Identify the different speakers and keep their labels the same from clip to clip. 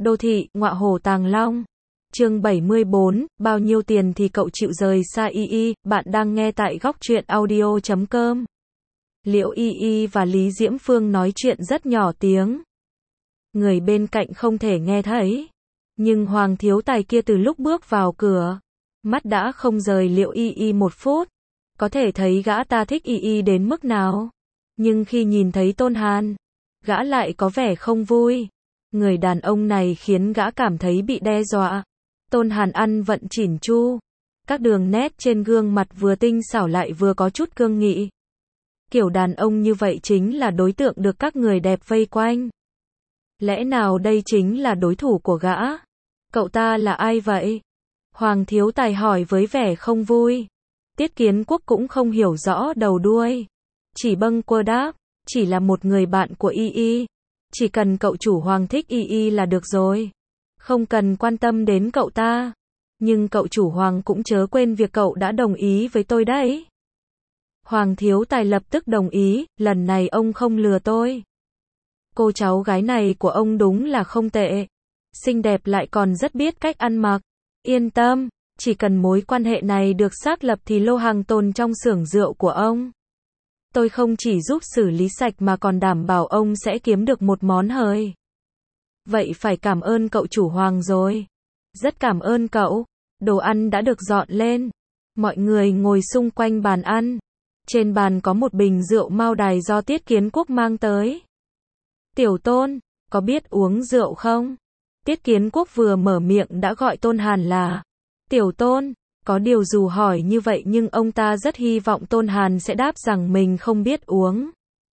Speaker 1: Đô thị, ngọa hổ tàng long. Chương 74, bao nhiêu tiền thì cậu chịu rời xa Y. Bạn đang nghe tại góc truyện audio.com. Liễu Y và Lý Diễm Phương nói chuyện rất nhỏ tiếng. Người bên cạnh không thể nghe thấy. Nhưng Hoàng thiếu tài kia từ lúc bước vào cửa, mắt đã không rời Liễu Y một phút. Có thể thấy gã ta thích Y đến mức nào. Nhưng khi nhìn thấy Tôn Hàn, gã lại có vẻ không vui. Người đàn ông này khiến gã cảm thấy bị đe dọa. Tôn Hàn ăn vận chỉn chu. Các đường nét trên gương mặt vừa tinh xảo lại vừa có chút cương nghị. Kiểu đàn ông như vậy chính là đối tượng được các người đẹp vây quanh. Lẽ nào đây chính là đối thủ của gã? Cậu ta là ai vậy? Hoàng thiếu tài hỏi với vẻ không vui. Tiết Kiến Quốc cũng không hiểu rõ đầu đuôi. Chỉ bâng quơ đáp, chỉ là một người bạn của Y. Chỉ cần cậu chủ Hoàng thích Y là được rồi. Không cần quan tâm đến cậu ta. Nhưng cậu chủ Hoàng cũng chớ quên việc cậu đã đồng ý với tôi đấy. Hoàng thiếu tài lập tức đồng ý, lần này ông không lừa tôi. Cô cháu gái này của ông đúng là không tệ. Xinh đẹp lại còn rất biết cách ăn mặc. Yên tâm, chỉ cần mối quan hệ này được xác lập thì lô hàng tồn trong xưởng rượu của ông. Tôi không chỉ giúp xử lý sạch mà còn đảm bảo ông sẽ kiếm được một món hời. Vậy phải cảm ơn cậu chủ Hoàng rồi. Rất cảm ơn cậu. Đồ ăn đã được dọn lên. Mọi người ngồi xung quanh bàn ăn. Trên bàn có một bình rượu Mao Đài do Tiết Kiến Quốc mang tới. Tiểu Tôn, có biết uống rượu không? Tiết Kiến Quốc vừa mở miệng đã gọi Tôn Hàn là Tiểu Tôn. Có điều dù hỏi như vậy nhưng ông ta rất hy vọng Tôn Hàn sẽ đáp rằng mình không biết uống.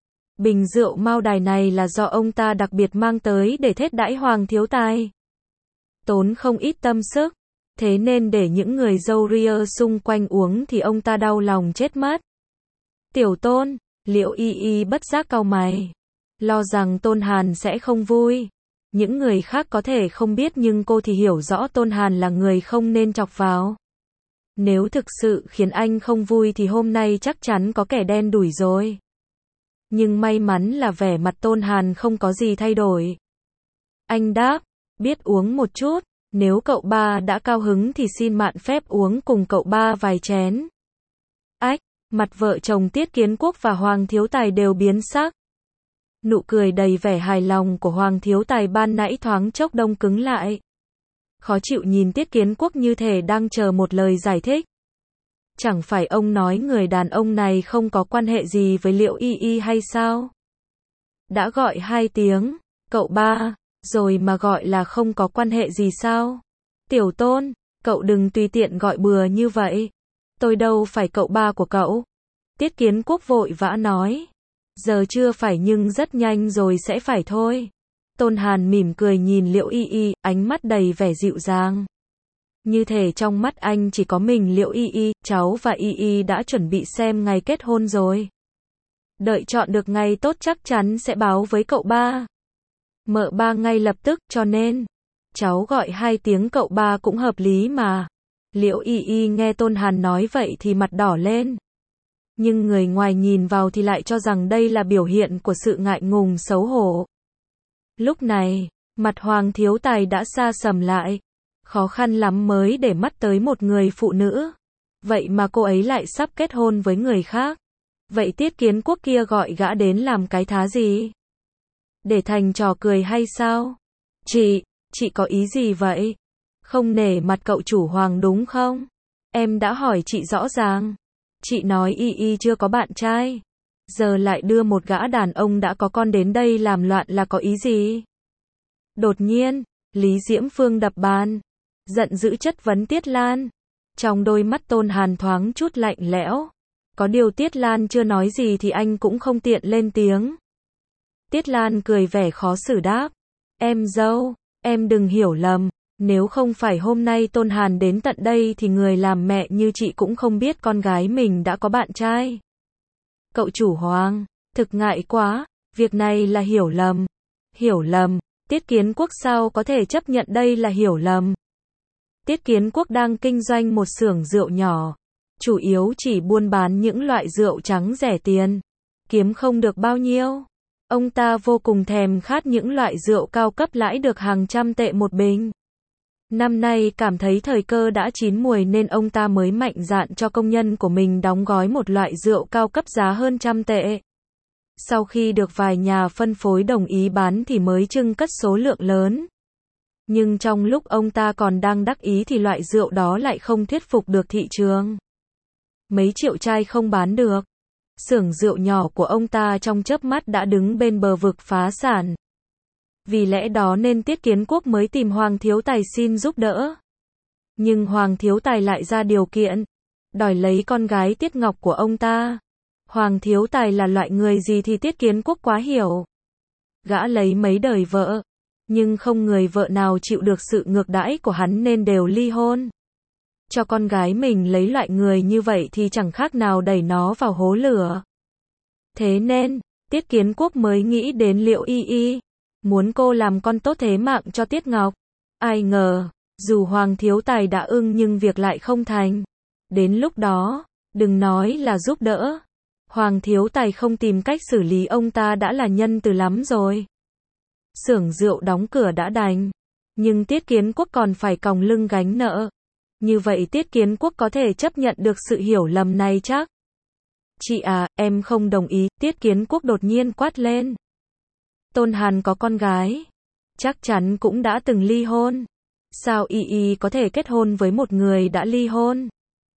Speaker 1: Bình rượu Mao Đài này là do ông ta đặc biệt mang tới để thết đãi Hoàng thiếu tài. Tốn không ít tâm sức. Thế nên để những người râu ria xung quanh uống thì ông ta đau lòng chết mất. Tiểu Tôn, Liễu Y bất giác cau mày. Lo rằng Tôn Hàn sẽ không vui. Những người khác có thể không biết nhưng cô thì hiểu rõ Tôn Hàn là người không nên chọc vào. Nếu thực sự khiến anh không vui thì hôm nay chắc chắn có kẻ đen đủi rồi. Nhưng may mắn là vẻ mặt Tôn Hàn không có gì thay đổi. Anh đáp, biết uống một chút, nếu cậu ba đã cao hứng thì xin mạn phép uống cùng cậu ba vài chén. Ách, mặt vợ chồng Tiết Kiến Quốc và Hoàng thiếu tài đều biến sắc. Nụ cười đầy vẻ hài lòng của Hoàng thiếu tài ban nãy thoáng chốc đông cứng lại. Khó chịu nhìn Tiết Kiến Quốc như thể đang chờ một lời giải thích. Chẳng phải ông nói người đàn ông này không có quan hệ gì với Liễu Y hay sao? Đã gọi 2 tiếng, cậu ba, rồi mà gọi là không có quan hệ gì sao? Tiểu Tôn, cậu đừng tùy tiện gọi bừa như vậy. Tôi đâu phải cậu ba của cậu. Tiết Kiến Quốc vội vã nói. Giờ chưa phải nhưng rất nhanh rồi sẽ phải thôi. Tôn Hàn mỉm cười nhìn Liễu Y, ánh mắt đầy vẻ dịu dàng. Như thể trong mắt anh chỉ có mình Liễu Y, cháu và Y đã chuẩn bị xem ngày kết hôn rồi. Đợi chọn được ngày tốt chắc chắn sẽ báo với cậu ba. Mợ ba ngay lập tức cho nên. Cháu gọi 2 tiếng cậu ba cũng hợp lý mà. Liễu Y nghe Tôn Hàn nói vậy thì mặt đỏ lên. Nhưng người ngoài nhìn vào thì lại cho rằng đây là biểu hiện của sự ngại ngùng xấu hổ. Lúc này, mặt Hoàng thiếu tài đã xa sầm lại. Khó khăn lắm mới để mắt tới một người phụ nữ. Vậy mà cô ấy lại sắp kết hôn với người khác. Vậy Tiết Kiến Quốc kia gọi gã đến làm cái thá gì? Để thành trò cười hay sao? Chị có ý gì vậy? Không nể mặt cậu chủ Hoàng đúng không? Em đã hỏi chị rõ ràng. Chị nói Y chưa có bạn trai. Giờ lại đưa một gã đàn ông đã có con đến đây làm loạn là có ý gì? Đột nhiên, Lý Diễm Phương đập bàn. Giận dữ chất vấn Tiết Lan. Trong đôi mắt Tôn Hàn thoáng chút lạnh lẽo. Có điều Tiết Lan chưa nói gì thì anh cũng không tiện lên tiếng. Tiết Lan cười vẻ khó xử đáp. Em dâu, em đừng hiểu lầm. Nếu không phải hôm nay Tôn Hàn đến tận đây thì người làm mẹ như chị cũng không biết con gái mình đã có bạn trai. Cậu chủ Hoàng, thực ngại quá, việc này là hiểu lầm. Hiểu lầm, Tiết Kiến Quốc sao có thể chấp nhận đây là hiểu lầm. Tiết Kiến Quốc đang kinh doanh một xưởng rượu nhỏ, chủ yếu chỉ buôn bán những loại rượu trắng rẻ tiền, kiếm không được bao nhiêu. Ông ta vô cùng thèm khát những loại rượu cao cấp lãi được hàng trăm tệ một bình. Năm nay cảm thấy thời cơ đã chín muồi nên ông ta mới mạnh dạn cho công nhân của mình đóng gói một loại rượu cao cấp giá hơn trăm tệ. Sau khi được vài nhà phân phối đồng ý bán thì mới trưng cất số lượng lớn. Nhưng trong lúc ông ta còn đang đắc ý thì loại rượu đó lại không thuyết phục được thị trường. Mấy triệu chai không bán được. Xưởng rượu nhỏ của ông ta trong chớp mắt đã đứng bên bờ vực phá sản. Vì lẽ đó nên Tiết Kiến Quốc mới tìm Hoàng Thiếu Tài xin giúp đỡ. Nhưng Hoàng Thiếu Tài lại ra điều kiện, đòi lấy con gái Tiết Ngọc của ông ta. Hoàng Thiếu Tài là loại người gì thì Tiết Kiến Quốc quá hiểu. Gã lấy mấy đời vợ, nhưng không người vợ nào chịu được sự ngược đãi của hắn nên đều ly hôn. Cho con gái mình lấy loại người như vậy thì chẳng khác nào đẩy nó vào hố lửa. Thế nên, Tiết Kiến Quốc mới nghĩ đến Liễu Y Y, muốn cô làm con tốt thế mạng cho Tiết Ngọc. Ai ngờ, dù Hoàng Thiếu Tài đã ưng nhưng việc lại không thành. Đến lúc đó, đừng nói là giúp đỡ. Hoàng Thiếu Tài không tìm cách xử lý ông ta đã là nhân từ lắm rồi. Xưởng rượu đóng cửa đã đành, nhưng Tiết Kiến Quốc còn phải còng lưng gánh nợ. Như vậy Tiết Kiến Quốc có thể chấp nhận được sự hiểu lầm này chắc? Chị à, em không đồng ý, Tiết Kiến Quốc đột nhiên quát lên. Tôn Hàn có con gái, chắc chắn cũng đã từng ly hôn. Sao Y Y có thể kết hôn với một người đã ly hôn?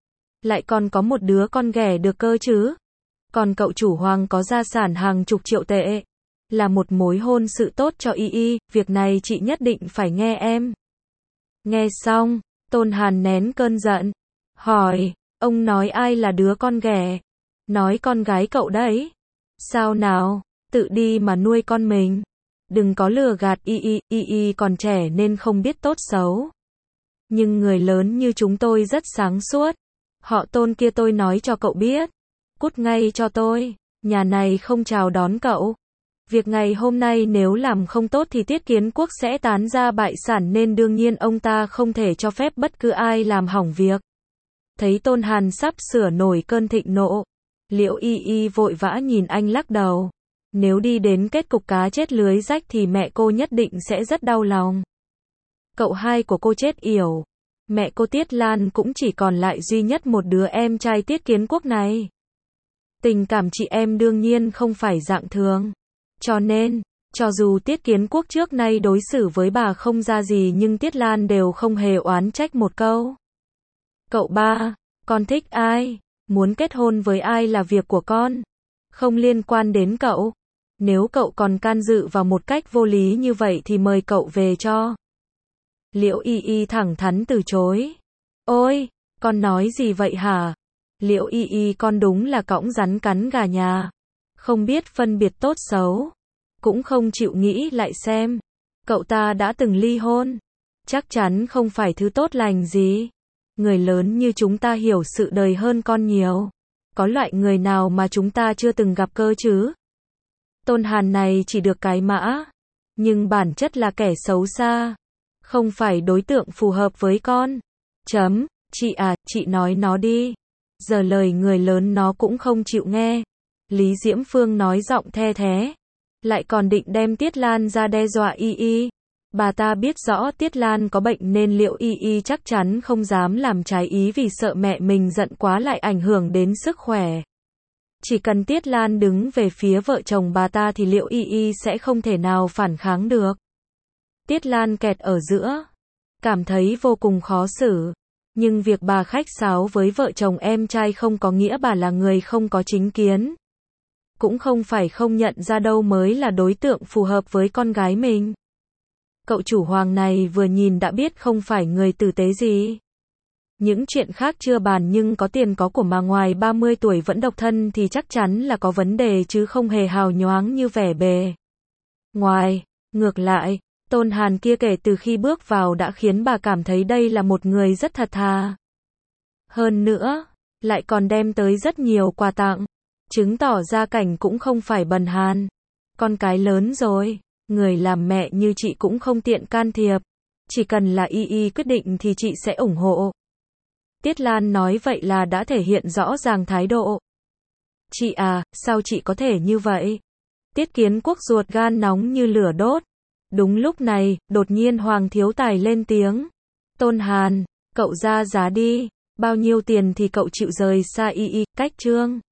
Speaker 1: Lại còn có một đứa con ghẻ được cơ chứ? Còn cậu chủ Hoàng có gia sản hàng chục triệu tệ. Là một mối hôn sự tốt cho Y Y, việc này chị nhất định phải nghe em. Nghe xong, Tôn Hàn nén cơn giận. Hỏi, ông nói ai là đứa con ghẻ? Nói con gái cậu đấy. Sao nào, tự đi mà nuôi con mình. Đừng có lừa gạt Y Y còn trẻ nên không biết tốt xấu. Nhưng người lớn như chúng tôi rất sáng suốt. Họ Tôn kia tôi nói cho cậu biết. Cút ngay cho tôi, nhà này không chào đón cậu. Việc ngày hôm nay nếu làm không tốt thì Tiết Kiến Quốc sẽ tán ra bại sản nên đương nhiên ông ta không thể cho phép bất cứ ai làm hỏng việc. Thấy Tôn Hàn sắp sửa nổi cơn thịnh nộ, Liễu Y Y vội vã nhìn anh lắc đầu. Nếu đi đến kết cục cá chết lưới rách thì mẹ cô nhất định sẽ rất đau lòng. Cậu hai của cô chết yểu. Mẹ cô Tiết Lan cũng chỉ còn lại duy nhất một đứa em trai Tiết Kiến Quốc này. Tình cảm chị em đương nhiên không phải dạng thường. Cho nên, cho dù Tiết Kiến Quốc trước nay đối xử với bà không ra gì nhưng Tiết Lan đều không hề oán trách một câu. Cậu ba, con thích ai? Muốn kết hôn với ai là việc của con. Không liên quan đến cậu. Nếu cậu còn can dự vào một cách vô lý như vậy thì mời cậu về cho. Liễu Y Y thẳng thắn từ chối. Ôi, con nói gì vậy hả? Liễu Y Y con đúng là cõng rắn cắn gà nhà. Không biết phân biệt tốt xấu. Cũng không chịu nghĩ lại xem. Cậu ta đã từng ly hôn. Chắc chắn không phải thứ tốt lành gì. Người lớn như chúng ta hiểu sự đời hơn con nhiều. Có loại người nào mà chúng ta chưa từng gặp cơ chứ? Tôn Hàn này chỉ được cái mã. Nhưng bản chất là kẻ xấu xa. Không phải đối tượng phù hợp với con. Chị à, chị nói nó đi. Giờ lời người lớn nó cũng không chịu nghe. Lý Diễm Phương nói giọng the thé. Lại còn định đem Tiết Lan ra đe dọa Y Y. Bà ta biết rõ Tiết Lan có bệnh nên Liễu Y Y chắc chắn không dám làm trái ý vì sợ mẹ mình giận quá lại ảnh hưởng đến sức khỏe. Chỉ cần Tiết Lan đứng về phía vợ chồng bà ta thì Liễu Y Y sẽ không thể nào phản kháng được. Tiết Lan kẹt ở giữa. Cảm thấy vô cùng khó xử. Nhưng việc bà khách sáo với vợ chồng em trai không có nghĩa bà là người không có chính kiến. Cũng không phải không nhận ra đâu mới là đối tượng phù hợp với con gái mình. Cậu chủ Hoàng này vừa nhìn đã biết không phải người tử tế gì. Những chuyện khác chưa bàn nhưng có tiền có của mà ngoài 30 tuổi vẫn độc thân thì chắc chắn là có vấn đề chứ không hề hào nhoáng như vẻ bề ngoài. Ngược lại, Tôn Hàn kia kể từ khi bước vào đã khiến bà cảm thấy đây là một người rất thật thà. Hơn nữa, lại còn đem tới rất nhiều quà tặng. Chứng tỏ gia cảnh cũng không phải bần hàn. Con cái lớn rồi, người làm mẹ như chị cũng không tiện can thiệp. Chỉ cần là Y Y quyết định thì chị sẽ ủng hộ. Tiết Lan nói vậy là đã thể hiện rõ ràng thái độ. Chị à, sao chị có thể như vậy? Tiết Kiến Quốc ruột gan nóng như lửa đốt. Đúng lúc này, đột nhiên Hoàng Thiếu Tài lên tiếng. Tôn Hàn, cậu ra giá đi. Bao nhiêu tiền thì cậu chịu rời xa y y, cách Trương